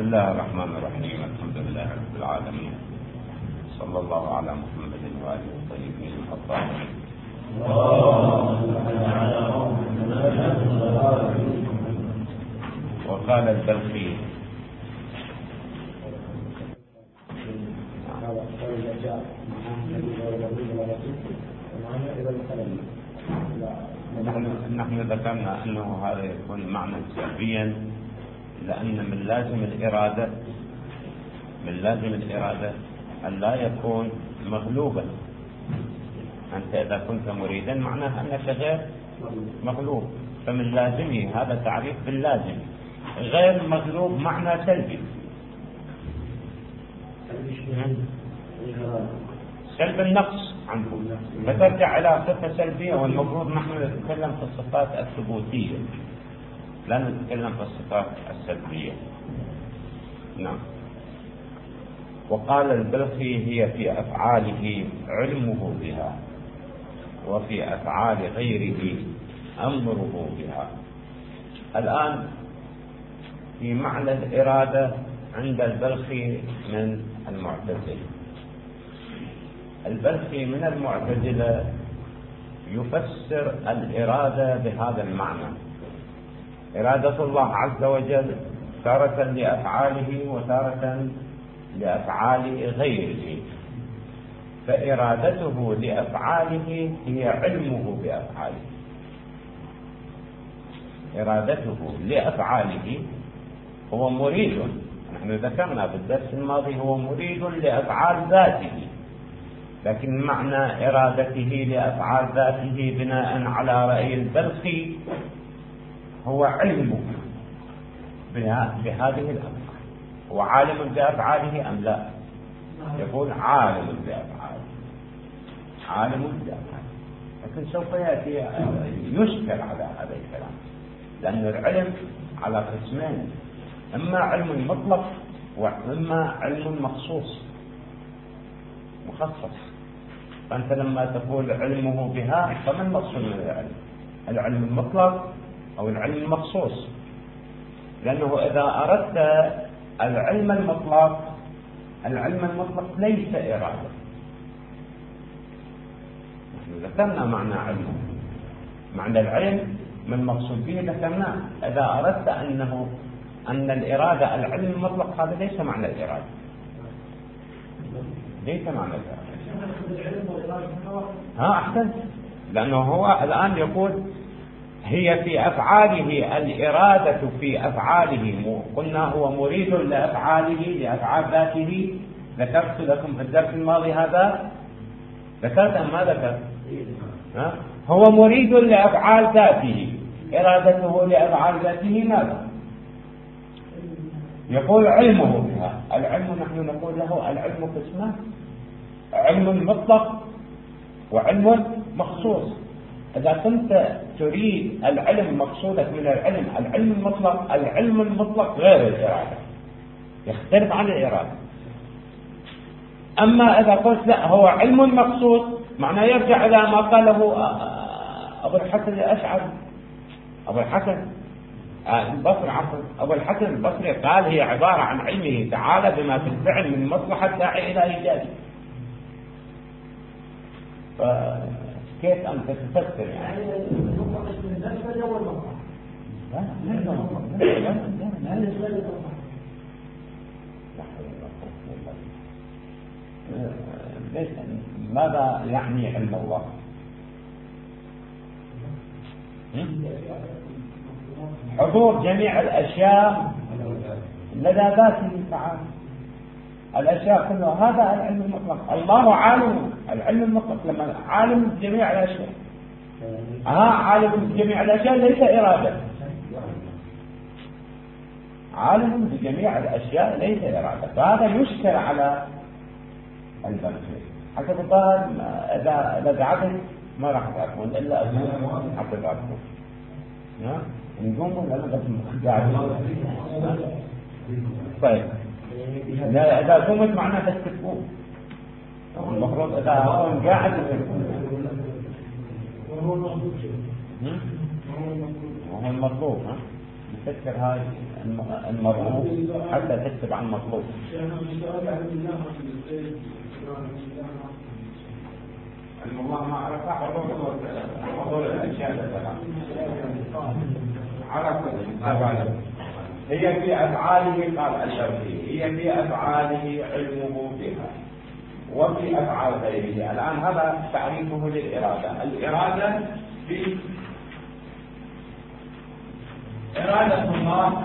الله الرحمن الرحيم. الحمد لله رب العالمين، صلى الله على محمد وآله الطيبين الطاهرين. وقال البلخي نحن ذكرنا أنه هذا يكون معنى سلبيا، لأن من لازم الإرادة أن لا يكون مغلوبا. أنت إذا كنت مريدا معناه أنك غير مغلوب، فمن لازمه هذا تعريف باللازم. غير مغلوب معنى سلبي، سلب النقص عنه، فترجع إلى صفة سلبية. والمفروض نحن نتكلم في الصفات الثبوتية، لا نتكلم في الصفات السلبية. نعم. وقال البلخي: هي في أفعاله علمه بها، وفي أفعال غيره أمره بها. الآن في معنى الإرادة عند البلخي من المعتزلة. البلخي من المعتزلة يفسر الإرادة بهذا المعنى: إرادة الله عز وجل تارة لأفعاله وتارة لأفعال غيره، فإرادته لأفعاله هي علمه بأفعاله. إرادته لأفعاله هو مريد، نحن ذكرنا في الدرس الماضي هو مريد لأفعال ذاته، لكن معنى إرادته لأفعال ذاته بناء على رأي البلخي هو علمه بهذه الأفعال. هو عالم بأفعاله أم لا؟ يقول عالم بأفعاله، عالم بأفعاله. لكن سوف يأتي يشكل على هذا الكلام، لأن العلم على قسمين: إما علم مطلق وإما علم مخصوص مخصص. فأنت لما تقول علمه بها فما المقصود من العلم؟ العلم المطلق أو العلم المخصوص؟ لأنه إذا أردت العلم المطلق ليس إرادة. نحن ذكرنا معنى علمه، معنى العلم من مقصود به ذكرناه. إذا أردت أن الإرادة العلم المطلق، هذا ليس معنى الإرادة، ليس معنى الإرادة. أحسنت، لأنه هو الآن يقول هي في أفعاله، الإرادة في أفعاله. قلنا هو مريد لأفعاله لأفعال ذاته. ذكرت لكم في الدرس الماضي هذا، ذكرت أم ما ذكرت؟ هو مريد لأفعال ذاته، إرادته لأفعال ذاته ماذا؟ يقول علمه بها. العلم نحن نقول له العلم قسمان: علم مطلق وعلم مخصوص. إذا كنت تريد العلم، مقصودك من العلم المطلق، العلم المطلق غير الإرادة، يختلف عن الإرادة. أما إذا قلت لا هو علم مقصود، معناه يرجع إلى ما قاله أبو الحسن الأشعري، أبو الحسن البصري، أبو الحسن البصري قال هي عبارة عن علمه تعالى بما في الفعل من مصلحة الداعي إلى إيجاده. كيف أنت تفسر يعني؟ ماذا يعني علم الله؟ حضور جميع الأشياء لدى ذاته تعالى، الأشياء كلها، هذا العلم المطلق. الله عالم، العلم المطلق لما عالم بجميع الأشياء. عالم بجميع الأشياء ليس إرادة، عالم بجميع الأشياء ليس إرادة. فهذا يشكل على البلخي. حتى الظاهر إذا دعتك ما راح تعرفون إلا أقول حتى تعرفون. نقوم ولا نقوم؟ طيب، لا إذا قمت معناه بس تكون المفروض إذا أكون قاعد وهو المطلوب. تذكر هاي المرغوب حتى تكتب عن المطلوب. الله ما عرف حضور الأشياء عرف هي في أفعاله قال الشرعي، هي في أفعاله علمه بها وفي أفعال غيره. الآن هذا تعريفه للإرادة. الإرادة في إرادة الله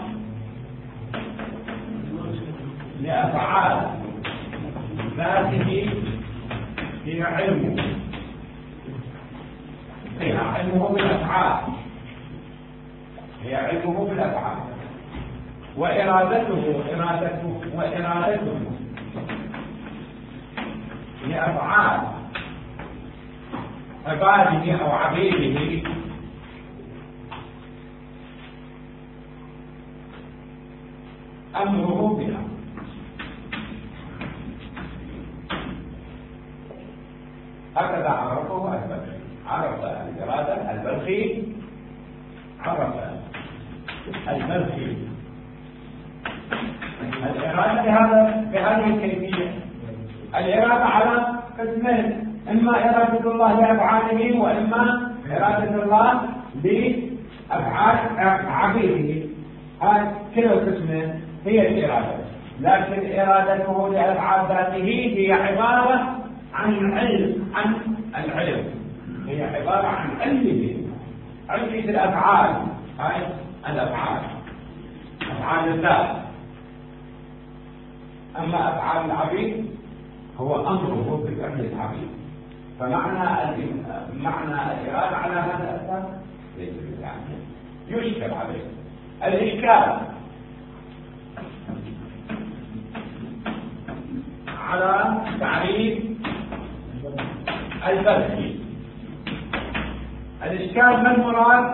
لأفعال ذاته هي علمه، هي علمه بالأفعال، هي علمه بالأفعال. وإرادته لأفعال عباده أو عبيده أمره بها. هكذا عرفه البلخي، عرف الإرادة البلخي، عرف البلخي الإرادة بهذه الكيفية. الإرادة على قسمين، إما إرادة الله لأفعاله وإما إرادة الله لأفعال عبيده. هذه كلا القسمين هي الإرادة، لكن إرادته لأفعال ذاته هي عبارة عن العلم، هي عبارة عن علمه الأفعال. هاي الأفعال أفعال الذات. أما أفعال العبيد هو أمره بفعل العبيد. معنى الإرادة على هذا الأساس ليس بالعكس، يشكل عليه. الإشكال على تعريف البلخي. الإشكال ما المراد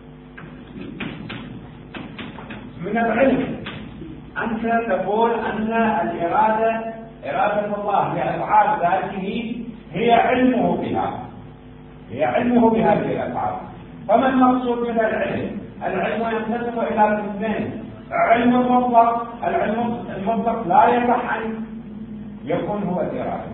من العلم؟ أنت تقول أن الإرادة إرادة الله لأفعال ذاته هي علمه بها، هي علمه بهذه الأفعال. فما المقصود من العلم؟ العلم ينقسم إلى قسمين: علم المطلق. العلم المطلق لا يصح أن يكون هو الإرادة.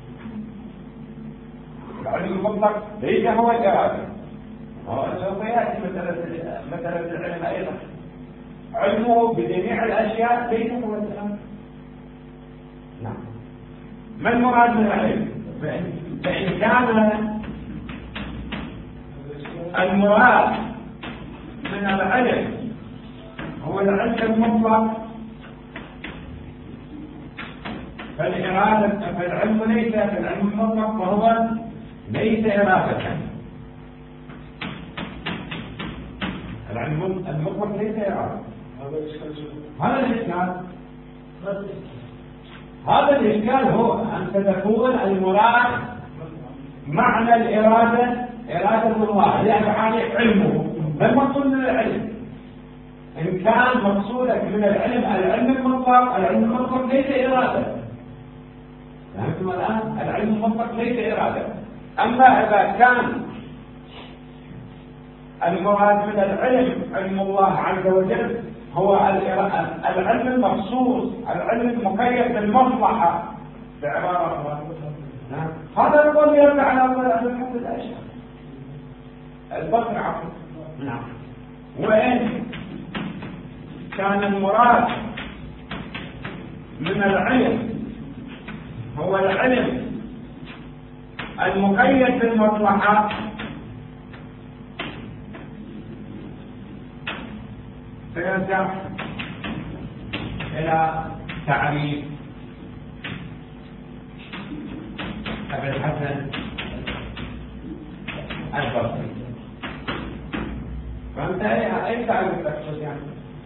العلم المطلق ليس هو الإرادة. سوف يأتي مثلا العلم أيضا علمه بجميع الأشياء ليس هو الإرادة. نعم. ما المراد من العلم؟ فإن كان المراد من العلم هو العلم المطلق فالعلم ليس بالعلم المطلق، وهو ليس إرادة. العلم المطلق ليس إرادة. هذا الإشكال هو أن تكون المراد معنى الإرادة إرادة الله لأفعال علمه. ما المقصود من العلم؟ إن كان مقصودك من العلم المطلق، العلم المطلق ليس إرادة. فهمتم الآن؟ العلم المطلق ليس إرادة. أما إذا كان المراد من العلم علم الله عز وجل هو العلم المخصوص، العلم المقيد بالمصلحة بعبارة هذا القول يرجع على الحد الأشهر البصر عفوا. نعم. وإن كان المراد من العلم هو العلم المقيد بالمصلحة سيرجع إلى تعريف أبي الحسن البصري. فأنت أي تعريف تقصد يعني؟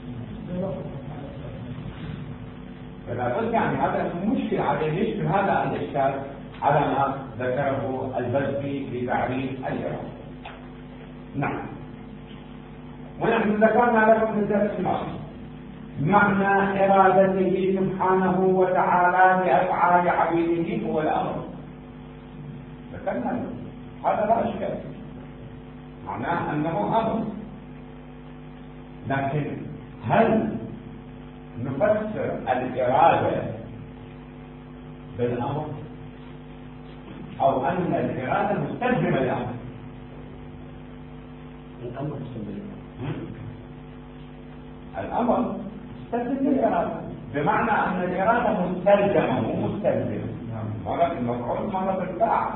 فلا بد يعني هذا مشكلة عليه. يشبه هذا الإشكال على ما ذكره البلخي في تعريف الإرادة. نعم. ونحن ذكرنا لكم في الدرس الماضي معنى إرادته سبحانه وتعالى لأفعال عبيده هو الأمر. ذكرنا هذا لا إشكال، معناه أنه أمر. لكن هل نفسر الإرادة بالأمر أو أن الإرادة مستلزمة للأمر؟ الأمر مستلزم، الأمر مستلزم للإرادة، بمعنى أن الإرادة مستلزمة مو مستلزمة. مرة المفعول مرة الفاعل.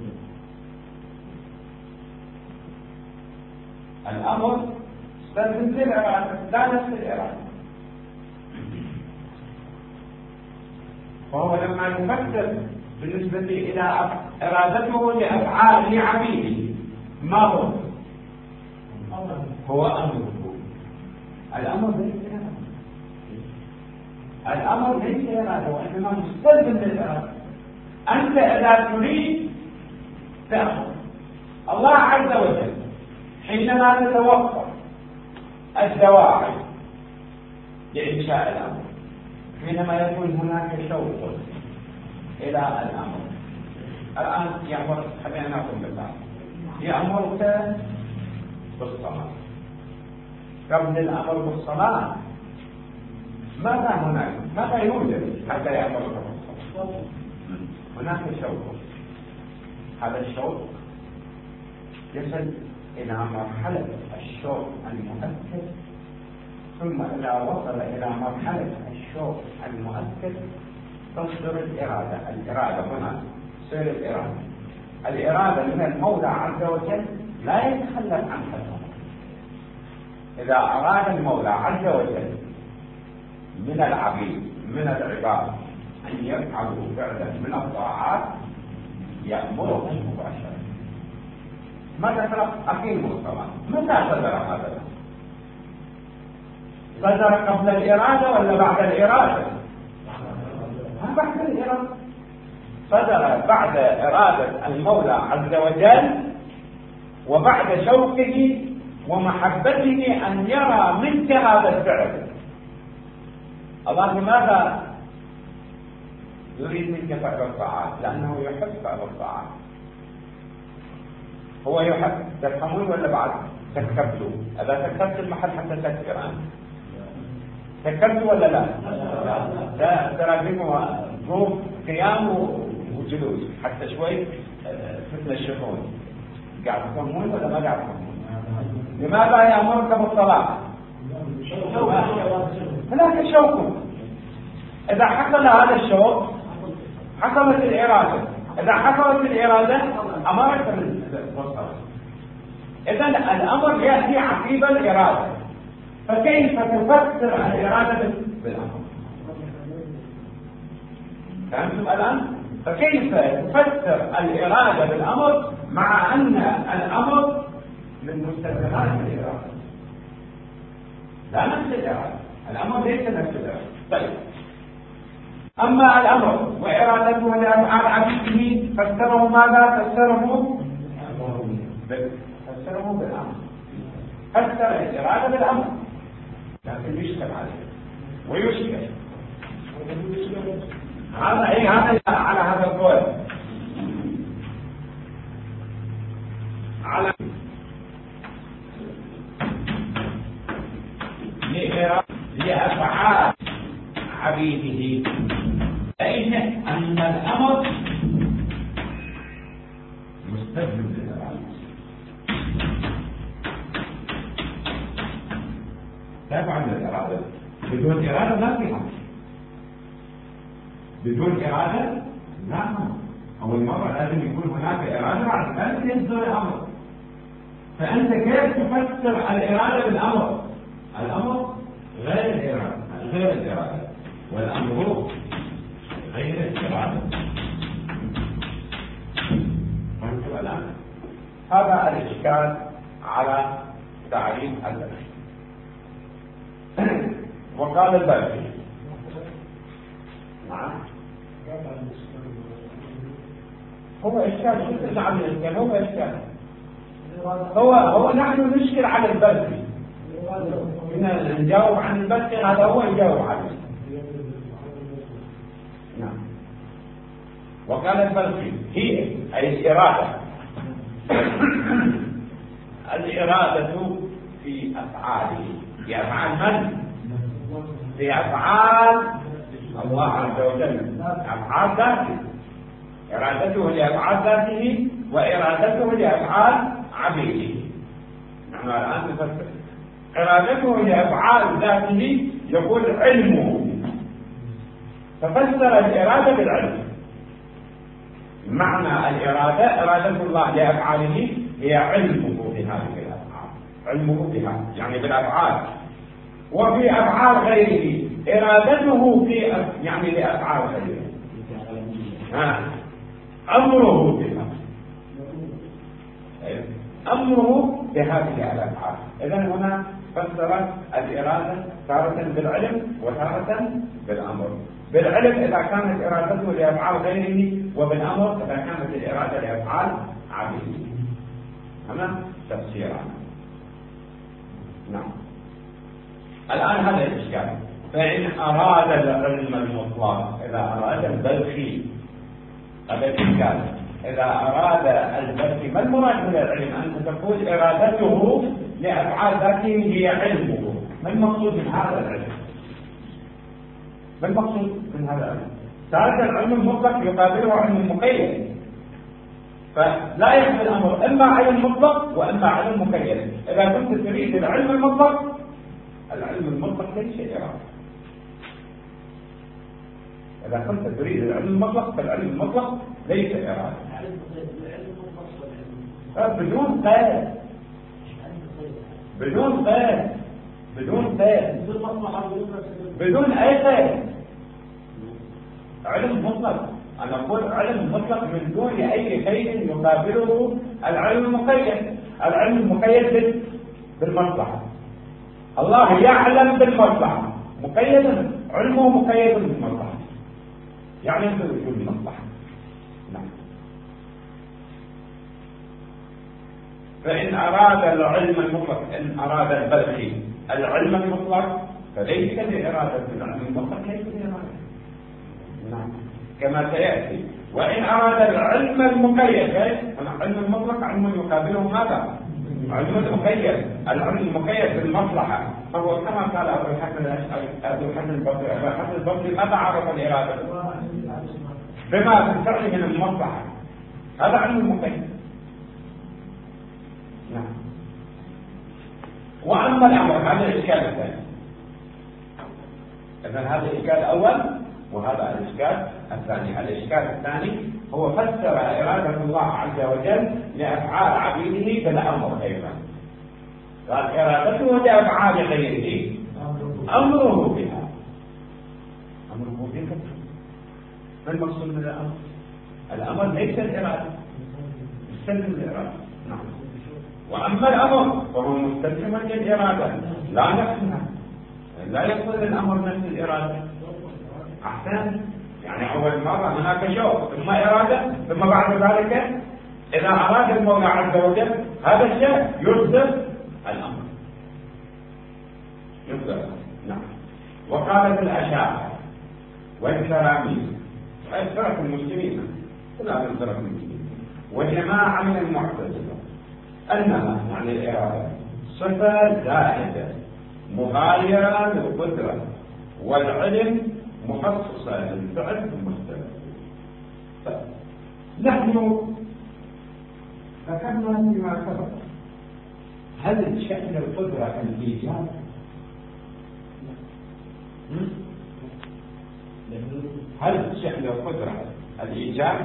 الأمر مستلزم للإرادة لا نفس الإرادة. وهو لما يفكر بالنسبة إلى إرادته لأفعال عبيده ما هو؟ هو أمره. الأمر ليس الأمر ليس إرادة، وإنما مستلزم للإرادة. أنت إذا تريد تأخذ الله عز وجل حينما تتوفر الدواعي لإنشاء الأمر، حينما يكون هناك شوق إلى الأمر. الآن يأمر، خلينا نأخذ مثال، يأمرك بالصلاة. قبل الأمر بالصلاة ماذا يوجد حتى يأمرك بالصلاة؟ هناك شوق. هذا الشوق يصل إلى مرحلة الشوق المؤكد، ثم إذا وصل إلى مرحلة الشوق المؤكد تصدر الإرادة هنا تصير الإرادة من المولى عز وجل لا يتخلف عن حكمه. إذا أراد المولى عز وجل من العبيد من العباد أن يفعلوا فعلا من الطاعات يأمرهم مباشرة. ماذا ترى أقيموا الصلاة؟ متى صدر هذا؟ صدر قبل الإرادة ولا بعد الإرادة؟ بعد الإرادة. صدر بعد إرادة المولى عز وجل وبعد شوقه ومحبته أن يرى منك هذا الفعل. الله لماذا يريد منك فعل الطاعات؟ لأنه يحب فعل الطاعات. هو يحب. تفهمون ولا بعد تكتبتوا؟ إذا تكتبت المحل حتى تذكر أنت تكتبتوا ولا لا؟ ترى فيكم قوم قيام وجلوس حتى شوي تتنشفون. قاعد تفهمون ولا ما قاعد تفهمون؟ لماذا يأمرك بالصلاة؟ هناك شوق. إذا حصل هذا الشوق حصلت الإرادة. إذا حصلت الإرادة أمرك بالصلاة. إذن الأمر يأتي عقيب الإرادة. فكيف تفسر الإرادة بالأمر؟ فهمتم الآن؟ فكيف تفسر الإرادة بالأمر مع أن الأمر من مستلزمات الإرادة؟ لا نفس الإرادة. الأمر ليس نفس الإرادة. طيب، أما الأمر وإرادته لأفعال عبيده فسره ماذا؟ فسره بالأمر. فسر الإرادة بالأمر، لكن يشكل عليه ويشكل. هذا على هذا القول على لأفعال عبيده، فإن أن الأمر مستلزم للإرادة. تفعل الإرادة. بدون إرادة لا في أمر. بدون إرادة لا أمر. أول مرة لازم يكون هناك إرادة بعد ذلك يصدر الأمر. فأنت كيف تفسر الإرادة بالأمر؟ الأمر غير الإرادة والأمر غير الإرادة. فهمتوا الآن؟ هذا الإشكال على تعريف الأمر. وقال الباقي نعم هو إشكال. شو نعم الإشكال؟ هو إشكال. هو نحن نشكل على البلخي. نجاوب عن البلخي، هذا هو يجاوب عليه. نعم. وقال البلخي هي أي الإرادة الإرادة في أفعاله في أفعال من؟ في أفعال الله عز وجل، أفعال ذاته، إرادته لأفعال ذاته وإرادته لأفعال عبيده. نحن الآن نفسر إرادته لأفعال ذاته، يقول علمه، ففسر الإرادة بالعلم. معنى الإرادة إرادة الله لأفعاله هي علمه بهذه الأفعال، علمه بها يعني بالأفعال. وفي أفعال غيره إرادته في يعني لأفعال غيره، أمره بها، أمره بهذه الأفعال. إذن هنا فسر الإرادة تارة بالعلم وتارة بالأمر. بالعلم إذا كانت إرادته لأفعال غيره، وبالأمر إذا كانت الإرادة لأفعال عبيده. هنا تفسيران. نعم. الآن هذا الإشكال. فإن أراد العلم المطلق، إذا أراد البلخي، هذا الإشكال، إذا أراد البلخي، ما المراد من العلم؟ أنت تقول إرادته لأفعال ذاته هي علمه، ما المقصود من هذا العلم؟ ما المقصود من هذا العلم؟ تارة العلم المطلق يقابله علم مقيد، فلا يحمل الأمر إما علم مطلق وإما علم مقيد. إذا كنت تريد العلم المطلق، العلم المطلق ليس إرادة. إذا كنت تريد العلم المطلق فالعلم المطلق ليس إرادة. بدون قيد، بدون قيد، بدون قيد، بدون أي قيد. علم مطلق، أنا أقول علم مطلق من دون أي قيد يقابله العلم المقيد. العلم المقيد بالمصلحة، الله يعلم بالمصلحة، مقيدا، علمه مقيد بالمصلحة، يعني بوجود المصلحة. نعم. فإن أراد العلم المطلق، إن أراد البلخي العلم المطلق، فليس لإرادة العلم المطلق، ليس لإرادة. نعم. كما سيأتي. وإن أراد العلم المقيد، العلم المطلق علم يقابله ماذا؟ علم المقيد. العلم المقيد بالمصلحة، فهو كما قال أبو الحسن البصري. أبو الحسن البصري ماذا عرف الإرادة؟ بما تستعمل من المصلحة، هذا علم المقيد. نعم. وأما الأمر، هذا الإشكال الثاني. إذن هذا الإشكال الأول وهذا الإشكال الثاني. الإشكال الثاني هو فسر إرادة الله عز وجل لأفعال عبيده بالأمر أيضا. قال إرادته لأفعال غيره أمره بها. أمره بها، ما المقصود من الأمر؟ الأمر ليس الإرادة، مستلزم الإرادة. نعم. وأما الأمر فهو مستلزم للإرادة، لا نفسها، لا يقول الأمر نفس الإرادة. أحسن، يعني أول مرة هناك شوق ثم إرادة، ثم بعد ذلك إذا أراد المولى عز وجل هذا الشيء يصدر الأمر، يصدر. نعم. وقالت الأشاعرة والكرامية وأكثر المسلمين، كلها من فرق المسلمين، وجماعة من المعتزلة، أنها يعني الإرادة صفة زائدة مغايرة للقدرة، والعلم مخصصة للفعل المختلف. نحن ذكرنا فيما سبق، هل شأن القدرة الإيجاب؟ هل شأن القدرة الإيجاب؟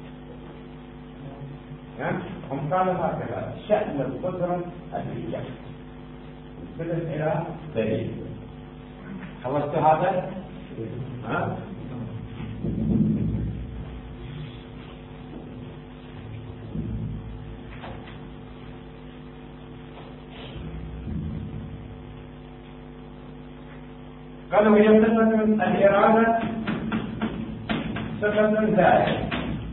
هم قالوا هكذا: شأن القدرة الإيجاب. نستند إلى دليل. خلصت هذا؟ قالوا هي صفة الإرادة، صفة زائدة.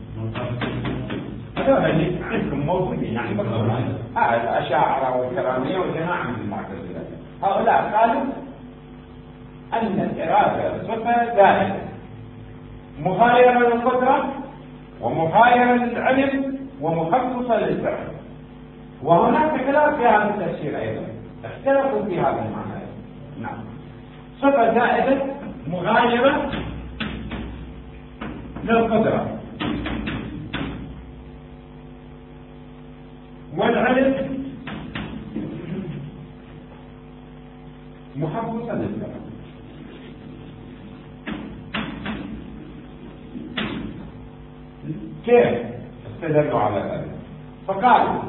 هذول عندكم موجودين، يعني مقصودين الأشاعرة والكرامية وجماعة من المعتزلة. هؤلاء قالوا أن الإرادة صفة زائدة مغايرة للقدرة ومغايرة للعلم ومخصصة للفعل. وهناك خلاف في هذا التفسير أيضا، اختلفوا في هذا المعنى. نعم، صفة زائدة مغايرة للقدرة. والعلم محفظا للزمن. كيف استدلوا على ذلك؟ فقالوا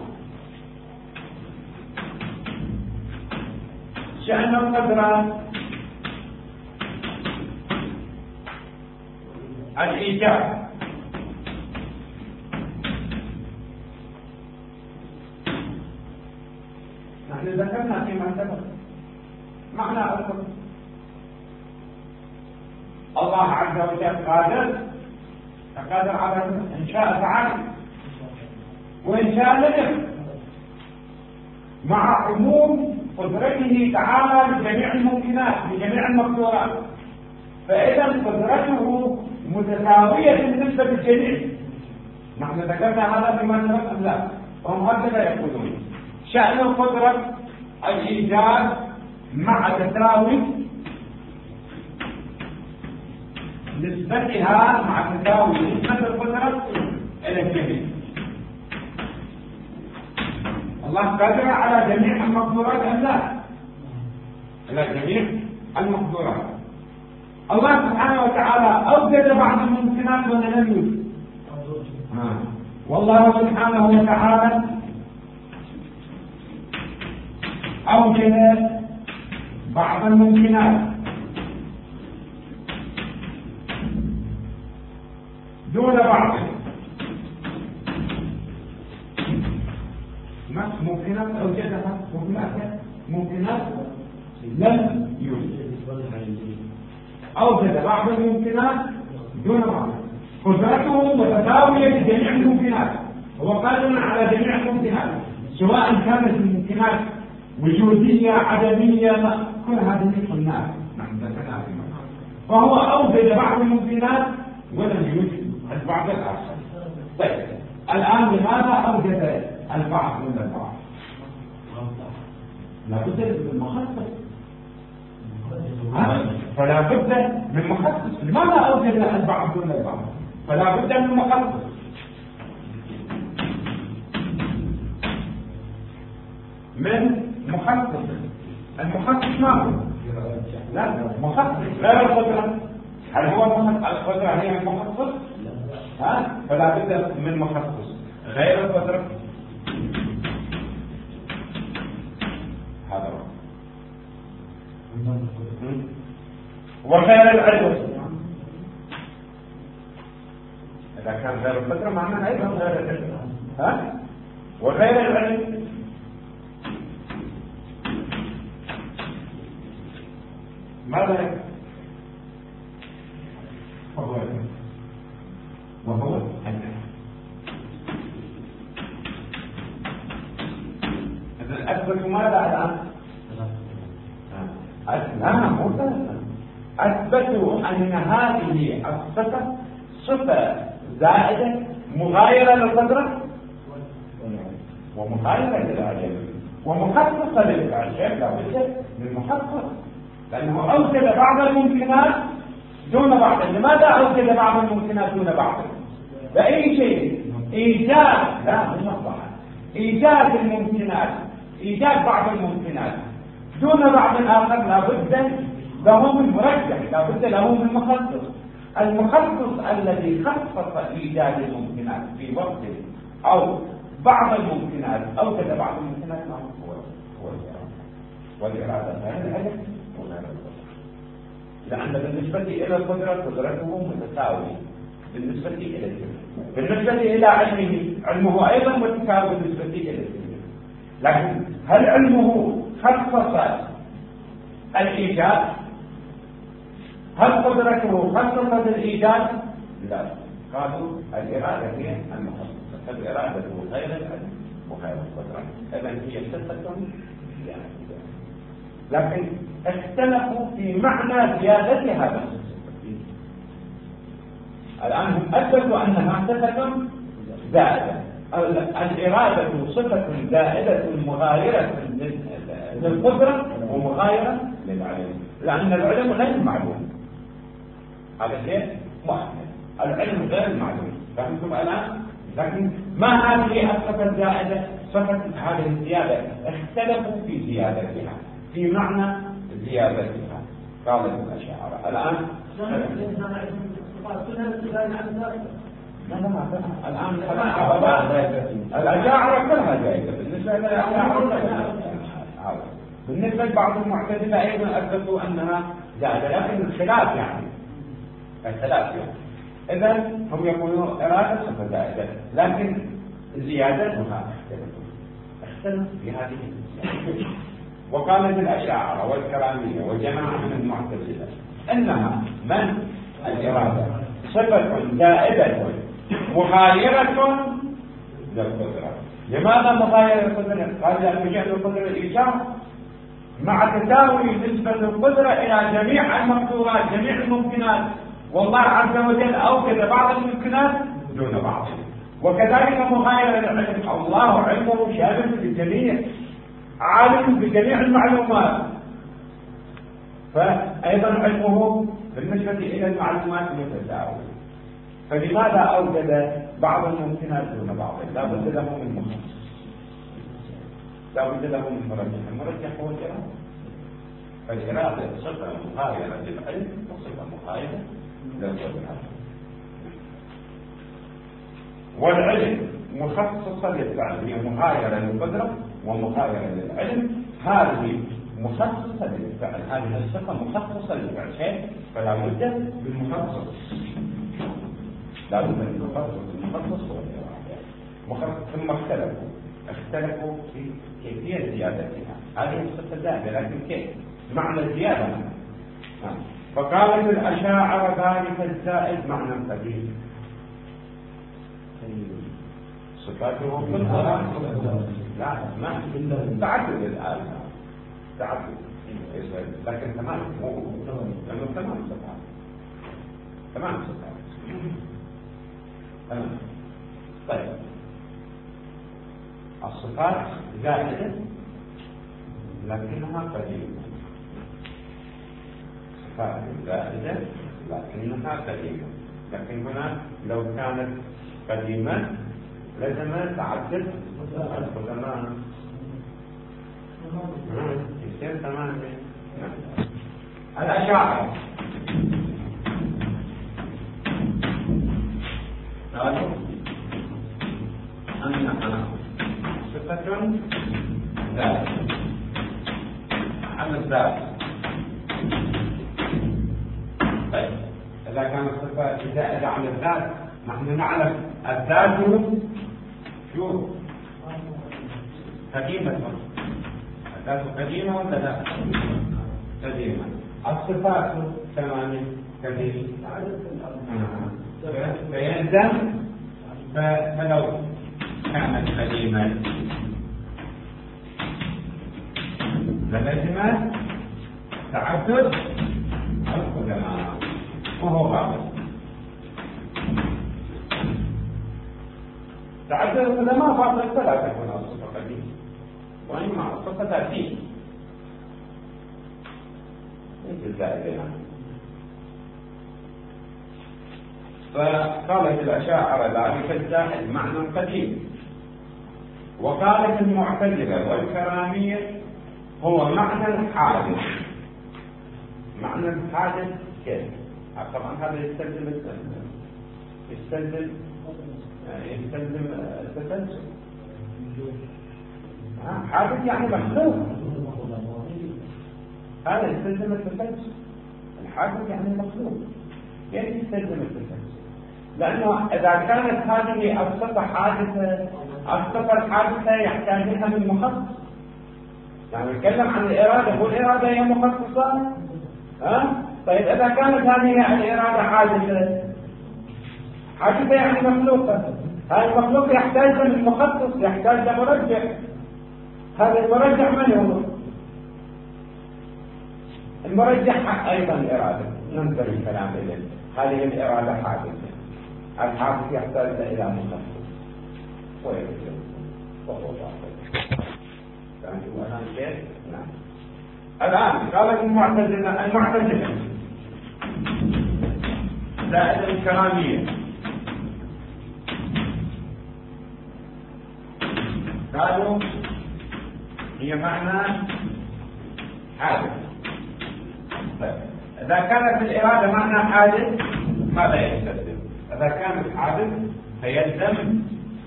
شأن القدرة الإيجاب نحن ذكرنا فيما سبق معنى القدرة. الله عز وجل قادر على إن شاء فعل وإن شاء لم، مع عموم قدرته تعالى بجميع الممكنات بجميع المقدورات. فإذا قدرته متساوية بالنسبة للجميع. نحن ذكرنا هذا فيما سبق أم لا؟ وهم هكذا يقولون شأن القدرة الإيجاد مع تساوي نسبتها مع تساوي نسبة القدرة إلى الجميع. الله قادر على جميع المقدورات أم لا؟ على جميع المقدورات. الله سبحانه وتعالى أوجد بعض الممكنات ولا لم يوجد؟ والله سبحانه وتعالى أوجد بعض الممكنات دون بعض. ممكنات أوجدها ممكنات لم يوجد. أوجد بعض الممكنات دون بعض. قدرته متساوية لجميع الممكنات، هو قادر على جميع الممكنات سواء كانت الممكنات وجودية عدمية، كل هذه قلناها. فهو أوجد بعض الممكنات ولم يوجد البعض الآخر. طيب الآن لماذا أوجد البعض من البعض؟ لا بد من مخصص. فلا بد من مخصص. لماذا أوجد البعض دون البعض؟ فلا بد من مخصص. من مخصص. المخصص ما هو؟ لا، مخصص غير القدرة. هل هو القدرة هي المخصص؟ فلا بد من مخصص غير القدرة. هذا هو. وغير العلم. إذا كان غير القدرة معناه أيضا غير العلم. وغير العلم ماذا وهو العلم. إذا أثبتوا ماذا الآن؟ أثبتوا أن هذه الصفة صفة زائدة مغايرة للقدرة ومغايرة للعلم ومخصصة للفعل. لا بد من مخصص، لأنه أوجد بعض الممكنات دون بعض. لماذا أوجد بعض الممكنات دون بعض؟ بأي شيء؟ إيجاد، لا مش مصلحة، إيجاد الممكنات، إيجاد بعض الممكنات دون بعض آخر لا بد له من مرجح، لا بد له من مخصص. المخصص الذي خصص إيجاد الممكنات في وقت أو بعض الممكنات أوجد بعض الممكنات هو الإرادة. والإرادة غير العلم وغير القدرة، لأن بالنسبة إلى القدرة قدرته متساوية بالنسبة إلى الجميع. بالنسبة إلى علمه أيضا متساوي بالنسبة إلى الجميع. لكن هل علمه خصص الإيجاد؟ هل قدرته خصصت الإيجاد؟ لا. قالوا الإرادة هي المخصصة، فالإرادة غير العلم وغير القدرة، إذن هي صفة زيادة. لكن اختلفوا في معنى زيادة هذا الصفة. الآن هم أثبتوا أنها صفة زائدة، الإرادة صفة زائدة مغايرة للقدرة ومغايرة للعلم، لأن العلم غير معلوم. هذا شيء مؤكد، العلم غير معلوم. فهمتم الآن؟ لكن ما هذه الصفة الزائدة؟ صفة هذه الزيادة اختلفوا في زيادتها، في معنى زيادتها. قالت الأشاعرة الآن الآن الأشاعرة كلها جائزة بالنسبة للأشاعرة. بالنسبة لبعض المعتزلة أيضا أثبتوا أنها زائدة، لكن الخلاف يعني إذا هم يقولون إرادة صفة زائدة، لكن زيادتها اختلف في هذه الزيادة. وقالت الأشاعرة والكرامية وجماعة من المعتزلة أنها من الإرادة صفة زائدة مغايرة للقدرة. لماذا مغايرة للقدرة؟ قال لأن جعل القدرة الإيجاب مع تساوي نسبة القدرة إلى جميع المقدورات، جميع الممكنات، والله عز وجل أوجد بعض الممكنات دون بعض. وكذلك مغايرة للعلم، الله علمه شامل للجميع، عالم بجميع المعلومات، فأيضا علمه بالنسبة إلى المعلومات متساوي. فلماذا أوجد بعض الممكنات دون بعض؟ لا بد له من مخصص، لا بد له من مرجح. المرجح هو الإرادة، فالإرادة صفة مغايرة للعلم وصفة مغايرة للقدرة. والعلم مخصصة للفعل، هي مغايرة للقدرة ومغايرة للعلم. هذه مخصصة للفعل، هذه الصفة مخصصة للفعل شيء، فلا بد بالمخصص، لا بد من المخصص هو الإرادة. ثم اختلفوا في كيفية زيادتها. هذه الصفة زائدة، لكن كيف؟ معنى الزيادة. فقالت الأشاعرة ذلك الزائد معنى قديم، صفاته كلها لا ما تعدد الآن، تعدد، لكن تمام لأنه تمام صفات، تمام صفات. طيب الصفات زائدة لكنها قديمة، صفات زائدة لكنها قديمة. لكن هنا لو كانت قديمة لازم تعدد القدماء، يصير تمام. الأشاعرة قالوا أنها صفة ذات، محل الذات. طيب إذا كانت صفة زائدة عن الذات، نحن نعرف الذات شو قديمة، الذات قديمة ولا لا؟ قديمة. الصفات كمان قديمة، فيلزم فلو كانت قديمة للزم تعدد القدماء وهو غالب. تعدد القدماء فاصل فلا تكون الصفة قديمة، وإنما الصفة ذاتية ليس زائدة. فقالت الأشاعرة ذلك الزائد معنى قديم، وقالت المعتزلة والكرامية هو معنى الحادث. معنى الحادث كيف؟ طبعا هذا يستلزم التسلسل. حادث يعني مخلوق، هذا يستلزم التسلسل. الحادث يعني مخلوق، يعني يستلزم التسلسل، لأنه إذا كانت هذه الصفة حادثة، الصفة الحادثة يحتاج لها من مخصص. يعني نتكلم عن الإرادة، والإرادة هي مخصصة. طيب إذا كانت هذه الإرادة حادثة يعني مخلوقة، هذا المخلوق يحتاج من مخصص، يحتاج لمرجح. هذا المرجح من هو؟ المرجح أيضا الإرادة. ننظر الكلام إليه، هذه الإرادة حادثة، الحادث يحتاج إلى مخصص. ويكذب وهو باطل. فهمتوا الآن كيف؟ نعم. الآن قالت المعتزلة زائد الكرامية قالوا هي معنى حادث. إذا كانت الإرادة معنى حادث ماذا يستلزم؟ إذا كانت حادث فيلزم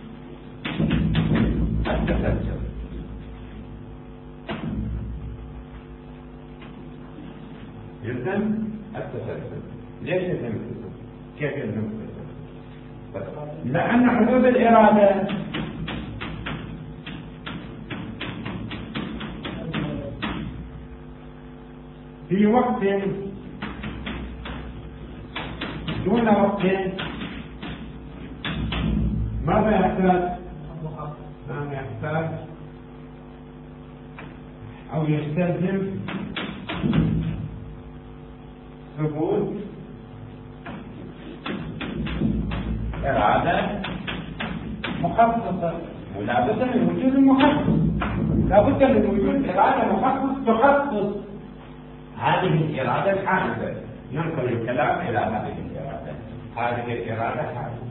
التسلسل. يلزم التسلسل. ليش يلزم التسلسل؟ كيف يلزم التسلسل؟ لأن حدود الإرادة في وقت دون وقت ماذا يحتاج؟ يحتاج أو يستلزم ثبوت إرادة مخصصة، ولا بد من وجود المخصص، لا بد من وجود إرادة مخصص تخصص هذه الإرادة الحادثة. ننقل الكلام إلى هذه الإرادة. هذه الإرادة حادثة،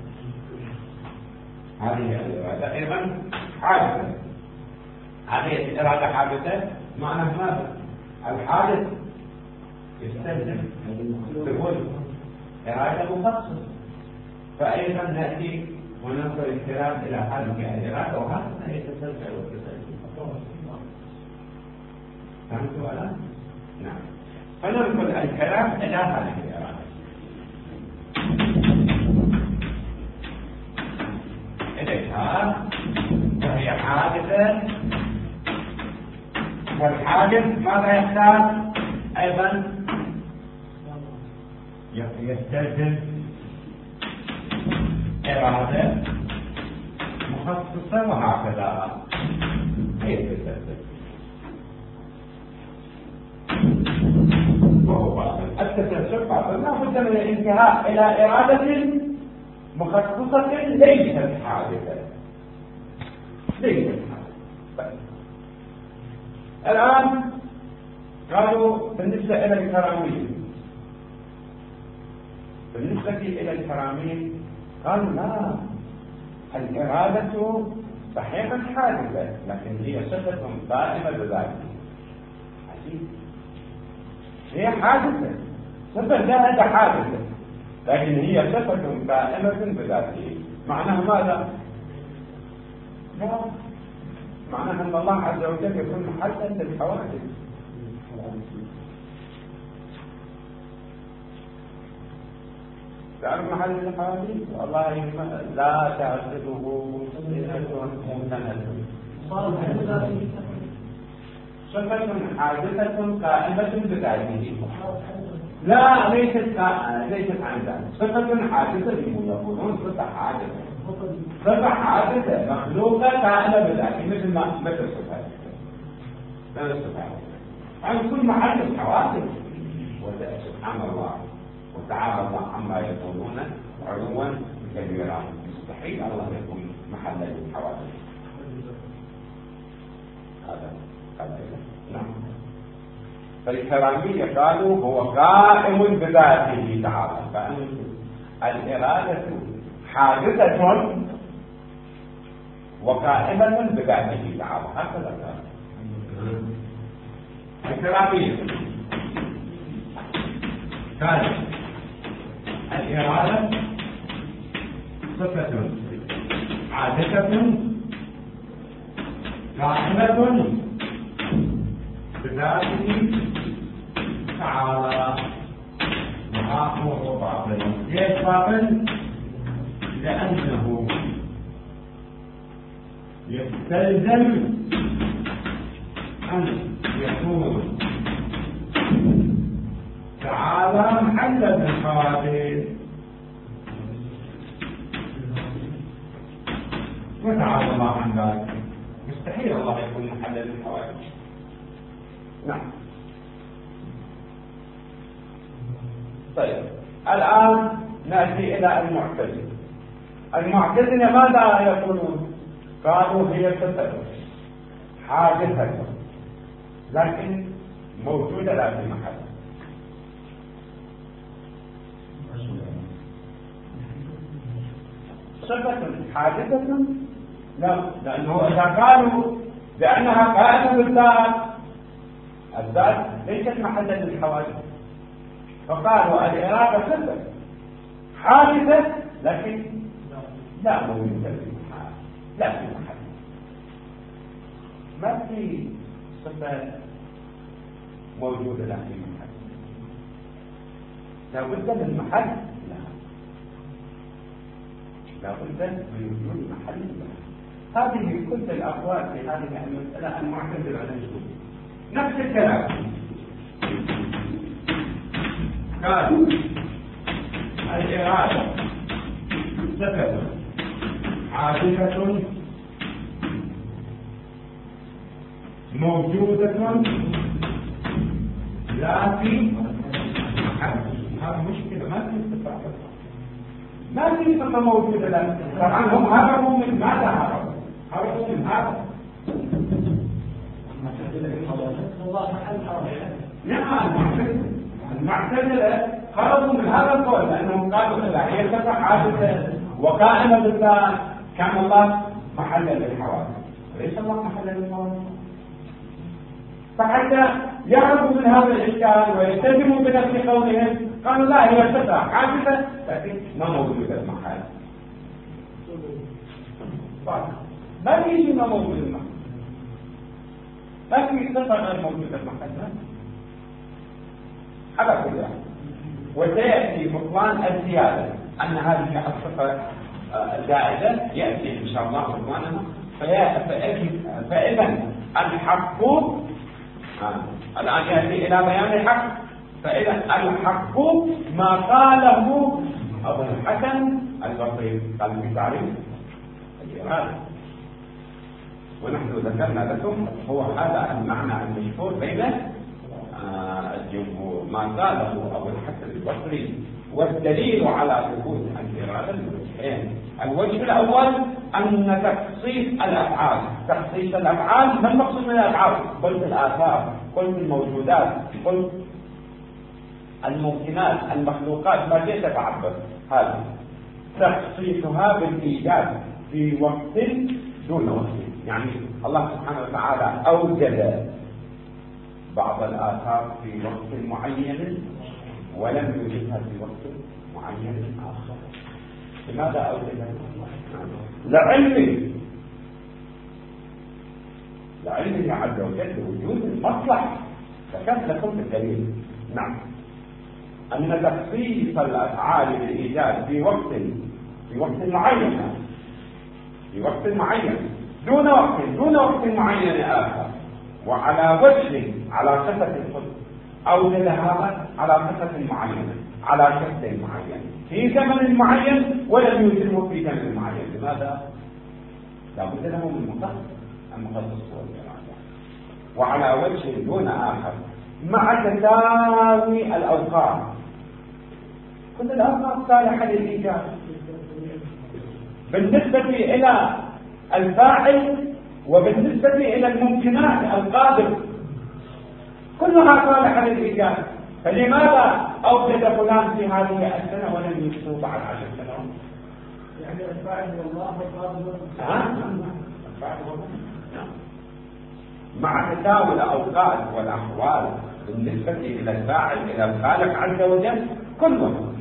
هذه الإرادة أيضا حادثة. هذه الإرادة حادثة معنى ماذا؟ الحادث يستلزم ثبوت إرادة مخصصة، فأيضا نأتي وننقل الكلام إلى هذه الإرادة، وهكذا يتسلسل وتسلسل. فهمتوا الآن؟ نعم. فننقل الكلام إلى هذه الإرادة إليها، وهي حادثة. والحادث ماذا يحتاج؟ أيضا يستلزم إرادة مخصصة، وهكذا يتسلسل. وهو باطل. التسلسل باطل، لا بد من الانتهاء إلى إرادة مخصصة ليست حادثة. ليست حادثة. الآن قالوا بالنسبة إلى الكرامية، بالنسبة إلى الكرامية قالوا لا، الإرادة صحيحا حادثة، لكن هي صفة دائمة بذاتها. عجيب، هي حادثة، صفة زائدة حادثة، لكن هي صفة دائمة بذاتها. معناها ماذا؟ لا، معناها أن الله عز وجل يكون محلا للحوادث. تعرف محل الحوادث؟ والله لا تعتده سنة ممتنة، صفة حادثة قائمة بذاته. لا، ليست عن ذلك، صفة حادثة يقولون صفة حادثة، صفة حادثة مخلوقة قائمة بذاته، مثل الصفات. عن كل محل الحوادث. سبحان الله وتعالى الله عما يقولون علوا كبيرا. مستحيل الله يكون محل للحوادث. هذا نعم. فالكرامية قالوا هو قائم بذاته تعالى، فالإرادة حادثة وقائمة بذاته تعالى، هكذا قال الكرامية. كانت الإرادة صفة حادثة قائمة بذاته تعالى، وهو باطل. ليش باطل؟ لأنه يستلزم أن يكون تعالى محلا للحوادث، وتعالى الله عن ذلك. مستحيل الله يكون محلا للحوادث. نعم. طيب، الآن نأتي إلى المعتزلة. المعتزلة ماذا يقولون؟ قالوا هي صفة حادثة لكن موجودة لا في محل. صفة حادثة لا، لأنه إذا قالوا بأنها قائمة بالذات، الذات ليست محلا للحوادث، فقالوا الإرادة صفة حادثة لكن لا موجودة في محل، لا في محل، ما في صفة موجودة لا في محل، لا بد من محل لها، لا بد من وجود محل لها. هذه كل الأقوال في هذه المسألة المعتمدة على الوجود. نفس الكلام قالوا الإرادة صفة حادثة موجودة لا في محل. هذا مشكلة، ما في صفة، ما في صفة موجودة لا. طبعا هم هربوا من ماذا؟ هربوا من هذا. نعم، المعتزلة هربوا من هذا القول لأنهم قالوا لا، هي صفة حادثة وقائمة بالذات، كان الله محلا للحوادث. ليس الله محلا للحوادث؟ فحتى يهربوا من هذا الإشكال ويلتزموا بنفس قولهم قالوا لا، هي صفة حادثة لكن ما موجودة المحل. ما في شيء ما موجود المحل، ما في صفة غير موجودة المحل على كل حال. وسيأتي بطلان الزيادة أن هذه الصفة زائدة، يأتي إن شاء الله بطلانها. فإذا الحق الآن يأتي إلى بيان الحق. فإذا الحق ما قاله أبو الحسن البصري قال في تعريف الإرادة، ونحن ذكرنا لكم هو هذا المعنى المشهور بين الجمهور، ما قاله أبو الحسن البصري. والدليل على ثبوت الإرادة الوجهين: الوجه الأول أن تخصيص الأفعال، تخصيص الأفعال، ما المقصود من الأفعال؟ قلت الآثار، قلت الموجودات، قلت الممكنات، المخلوقات، ما جئت تعبر، هذا تخصيصها بالإيجاد في وقت دون وقت. يعني الله سبحانه وتعالى أوجد بعض الآثار في وقت معين ولم يوجدها في وقت معين آخر. لماذا أوجدها؟ لعلمه عز وجل بوجود المصلحة. ذكرت لكم الدليل. نعم، أن تخصيص الأفعال بالإيجاد في وقت معين، في وقت معين دون وقت معين آخر، وعلى وجه، على صفة الخلق، أوجد هذا على صفة معينة، على شكل معين، في زمن معين ولم يوجده في زمن معين. لماذا؟ لا بد له من مخصص، المخصص هو الإرادة، وعلى وجه دون آخر، مع تساوي الأوقات. كل الأوقات صالحة للإيجاد بالنسبة إلى الفاعل وبالنسبة إلى الممكنات القادر، كلها صالحة للإيجاد. فلماذا أوجد فلان في هذه السنة ولم يوجده بعد 10 سنوات؟ يعني الفاعل هو الله والقادر. الفاعل هو الله، مع تساوي الأوقات والأحوال بالنسبة إلى الفاعل إلى الخالق عز وجل. كلهم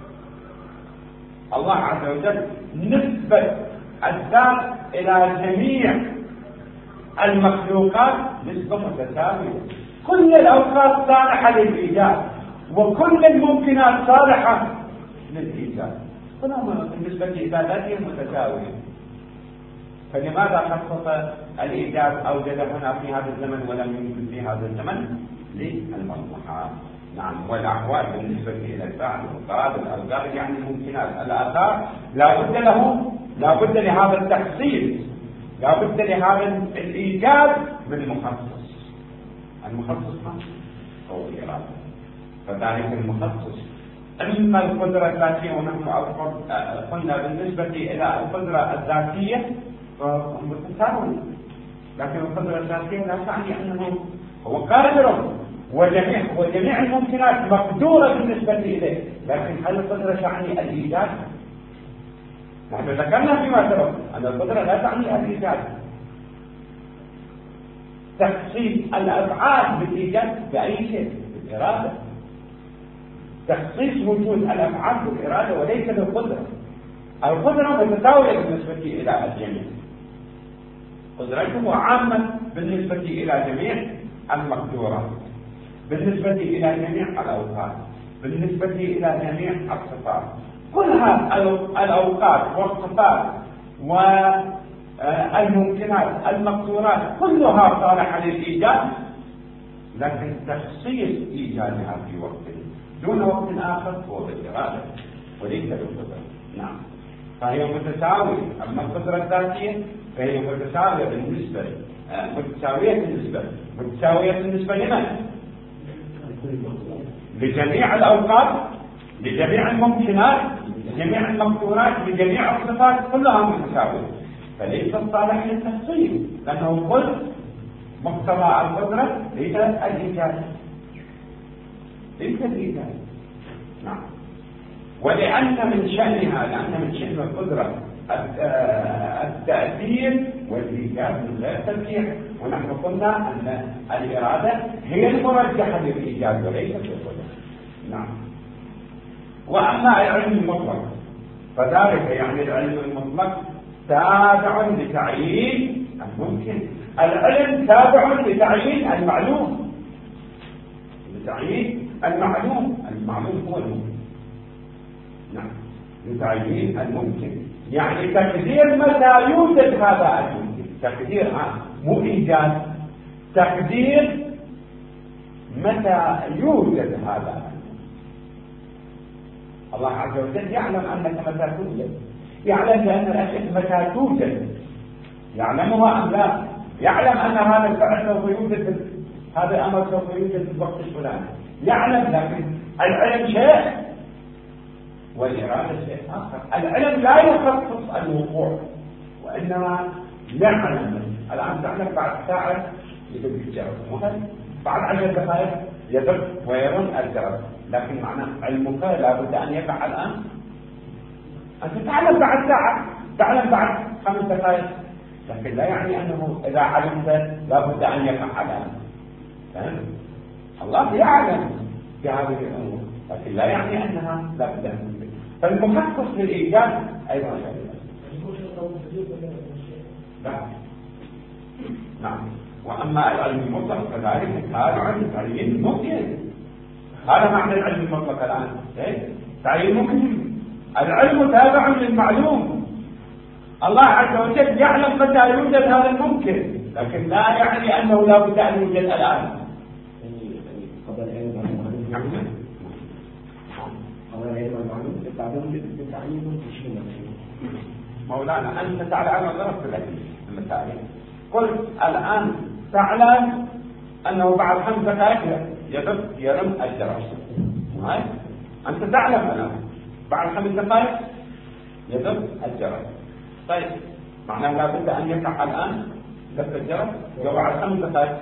الله عز وجل نسبة الذات إلى جميع المخلوقات نسبة متساوية. كل الأوقات صالحة للإيجاد وكل الممكنات صالحة للإيجاد، كلهم بالنسبة إلى ذاتهم متساوية. فلماذا خصص الإيجاد أوجد هنا في هذا الزمن ولم يوجد في هذا الزمن؟ للمصلحة. نعم، والأحوال بالنسبة إلى الفعل والقادر القادر يعني الممكنات الآثار لا بد لهذا التخصيص، لا بد لهذا الإيجاد من مخصص. المخصص هو الإرادة. فذلك المخصص إما القدرة الذاتية، ونحن قلنا بالنسبة إلى القدرة الذاتية متساوي، لكن القدرة الذاتية لا تعني أنه هو قادر وجميع الممكنات مقدورة بالنسبة إليه، لكن هل القدرة تعني الإيجاد؟ نحن ذكرنا فيما سبق أن القدرة لا تعني الإيجاد. تخصيص الأفعال بالإيجاد بأي شيء، بالإرادة. تخصيص وجود الأفعال بالإرادة وليس بالقدرة. القدرة متساوية بالنسبة إلى الجميع، قدرته عامة بالنسبة إلى جميع المقدورات، بالنسبة إلى جميع الأوقات، بالنسبة إلى جميع الصفات. كل الأوقات والصفات والممكنات المقدورات كلها صالحة للإيجاد، لكن تخصيص إيجادها في وقت دون وقت آخر هو بالإرادة وليس بالقدرة. نعم، فهي متساوية. أما القدرة الذاتية فهي متساوية بالنسبة متساوية بالنسبة لمن؟ لجميع الأوقات، لجميع الممكنات، لجميع المقدورات، لجميع الصفات كلها متساوية، فليس الصالح للتخصيص، لأنه قل مقتضى القدرة ليس الإيجاد، ليس الإيجاد. نعم، ولأن من شأن القدرة التأثير والإيجاد من غير ترجيح، ونحن قلنا أن الإرادة هي المرجحة للإيجاد وليست القدرة. نعم. وأما العلم المطلق فذلك يعني العلم المطلق تابع لتعيين الممكن. العلم تابع لتعيين المعلوم، لتعيين المعلوم هو الممكن. نعم، لتعيين الممكن، يعني تقدير متى يوجد هذا الممكن، تقدير مو إيجاد، تقدير متى يوجد هذا الممكن. الله عز وجل يعلم أنك متى توجد، يعلم بأن الأشياء متى توجد، يعلمها أم لا؟ يعلم أن هذا الفعل سوف يوجد، هذا الأمر سوف يوجد في الوقت الفلاني، يعلم، لكن العلم شيء والإرادة شيء آخر. العلم لا يخصص الوقوع، وإنما يعلم. الآن تعلم بعد ساعة يدق الجرس، بعد 10 دقائق يدق ويرن الجرس، لكن معناه علمك لابد أن يقع الآن. أنت تعلم بعد ساعة، تعلم بعد 5 دقائق، لكن لا يعني أنه إذا علمت لابد أن يقع الآن. فهم؟ الله يعلم بهذه الأمور، لكن لا يعني أنها لابد أن تكون. فالمخصص للإيجاد أيضا لا. نعم. وأما العلم المطلق فذلك تابع لتعيين ممكن. هذا معنى العلم المطلق الآن، تعيين ممكن. العلم تابع للمعلوم. الله عز وجل يعلم متى يوجد هذا الممكن، لكن لا يعني أنه لا بد أن يوجد الآن. قبل العلم والمعلوم بالتعيين ممكن. مولانا أنت تعلم ضربت لك المسائل، قلت الآن تعلم أنه بعد 5 دقائق يرن الجرس، أنت تعلم الآن بعد 5 دقائق يدق الجرس. طيب معناه لا بد أن يقع الآن دق الجرس وبعد 5 دقائق.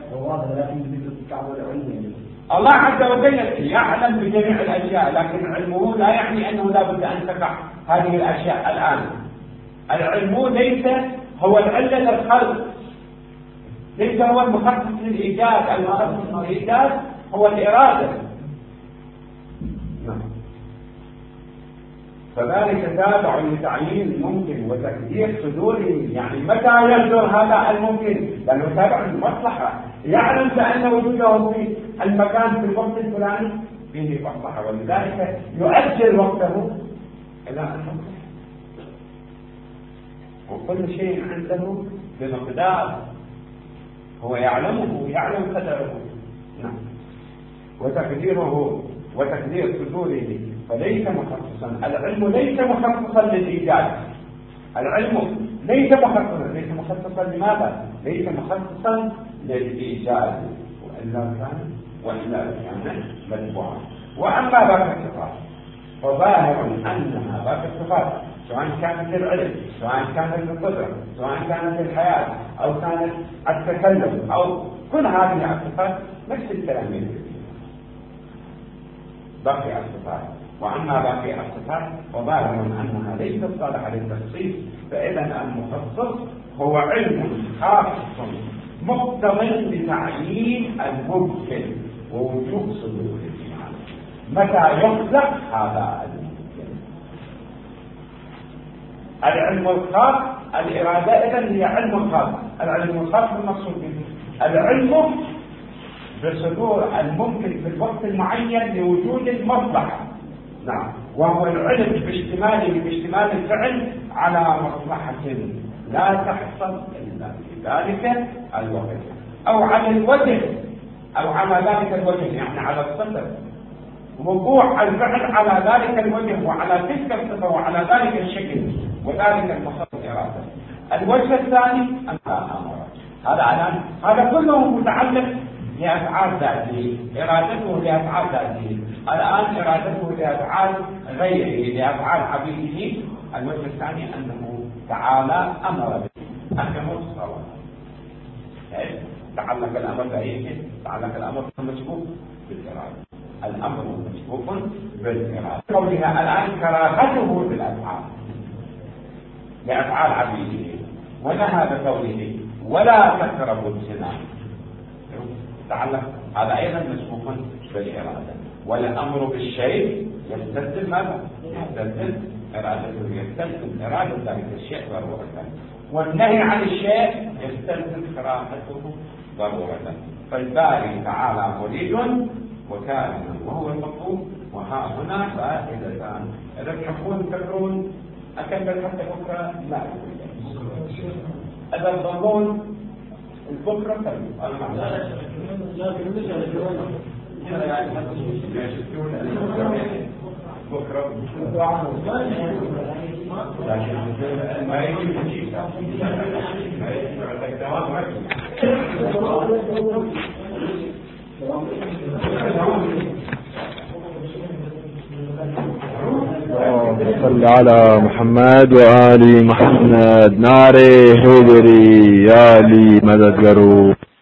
الله عز وجل يعلم بجميع الأشياء، لكن علمه لا يعني أنه لا بد أن تقع هذه الأشياء الآن. العلم ليس هو العلة للخلق، ليس هو المخصص للإيجاد. المخصص للإيجاد هو الإرادة. فذلك تابع لتعيين الممكن وتقدير صدوره، يعني متى يصدر هذا الممكن، لأنه تابع للمصلحة، يعلم بأن وجوده في المكان في الوقت الفلاني فيه مصلحة، ولذلك يؤجل وقته إلى أن يصلح. وكل شيء عنده بمقدار هو يعلمه ويعلم قدره. نعم. وتقدير صدوره فليس مخصصا. العلم ليس مخصصا للإيجاد. العلم ليس مخصصا لماذا؟ ليس مخصصا للإيجاد، وإلا كان متبوعا. وأما باقي الصفات فظاهر أنها باقي الصفات سواء كانت العلم، سواء كانت القدرة، سواء كانت الحياة، أو كانت التكلم، أو كل هذه الصفات نفس الكلام يقول باقي الصفات. وأما باقي الصفات وظاهر أنها ليست صالحة للتخصيص، فإذا المخصص هو علم خاص مقتضٍ لتعيين الممكن ووجوب صدور الإيمان. متى يخلق هذا الممكن؟ العلم الخاص، الإرادة إذن هي علم خاص. العلم الخاص بالمقصود به العلم بصدور الممكن في الوقت المعين لوجود المصلحة. نعم، وهو العلم باشتمال الفعل على مصلحة لا تحصل إلا في ذلك الوقت، أو على الوجه، أو على ذلك الوجه، يعني على الصفة، وقوع الفعل على ذلك الوجه وعلى تلك الصفة وعلى ذلك الشكل، وذلك المقصود الإرادة. الوجه الثاني هذا كله متعلق لأفعال ذاته، إرادته لأفعال ذاته. الآن إرادته لأفعال غيره، لأفعال عبيده. الوجه الثاني أنه تعالى أمر به، أحكمه الصلاة. تعلق الأمر بأيه؟ تعلق الأمر مسبوق بالإرادة. الأمر مسبوق بالإرادة. قولها الآن كراهته بالأفعال لأفعال عبيده، ونهى بقوله ولا تقربوا الزنا. تعلق هذا أيضا مسبوق بالإرادة. والأمر بالشيء يستلزم ماذا؟ يستلزم إرادته، يستلزم إرادة ذلك الشيء ضرورة. والنهي عن الشيء يستلزم كراهته ضرورة. فالباري تعالى مريد وكائن وهو المطلوب. وها هنا فائدتان، إذا تحبون تذكرون أكمل حتى بكرة لا، إذا تظنون البكرة بكرة ما يجب صل على محمد وآل محمد. نعره حیدری یا علی مددگارو.